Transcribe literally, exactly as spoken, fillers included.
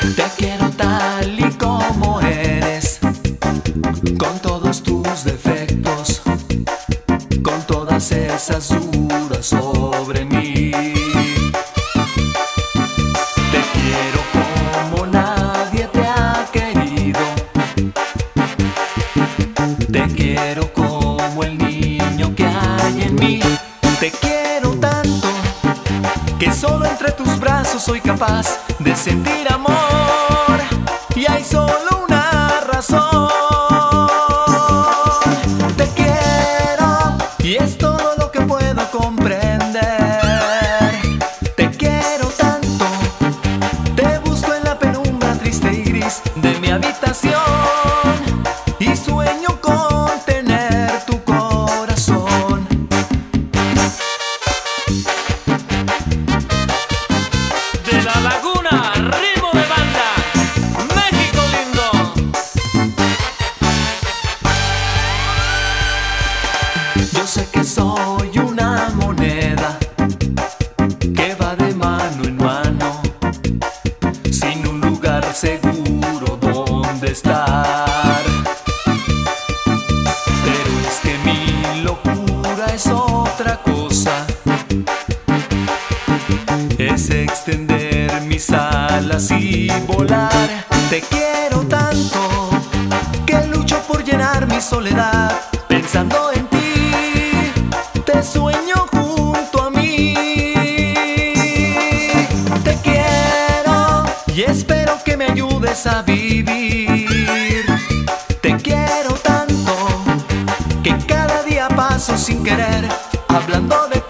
Te quiero tal y como eres, con todos tus defectos, con todas esas dudas sobre mí. Te quiero como nadie te ha querido. Te quiero como el niño que hay en mí. Te quiero tanto que solo entre tus brazos soy capaz de sentir amor. Y hay solo una razón. Te quiero y es todo lo que puedo comprender. Te quiero tanto, te busco en la penumbra triste y gris de mi habitación y sueño con tener tu corazón. De La Laguna, ritmo de banda, México lindo. Yo sé que soy una moneda que va de mano en mano, sin un lugar seguro donde estar. Pero es que mi locura es otra cosa, es extender mis alas y volar. Te quiero tanto que lucho por llenar mi soledad pensando en ti. Te sueño junto a mí. Te quiero y espero que me ayudes a vivir. Te quiero tanto que cada día paso sin querer hablando de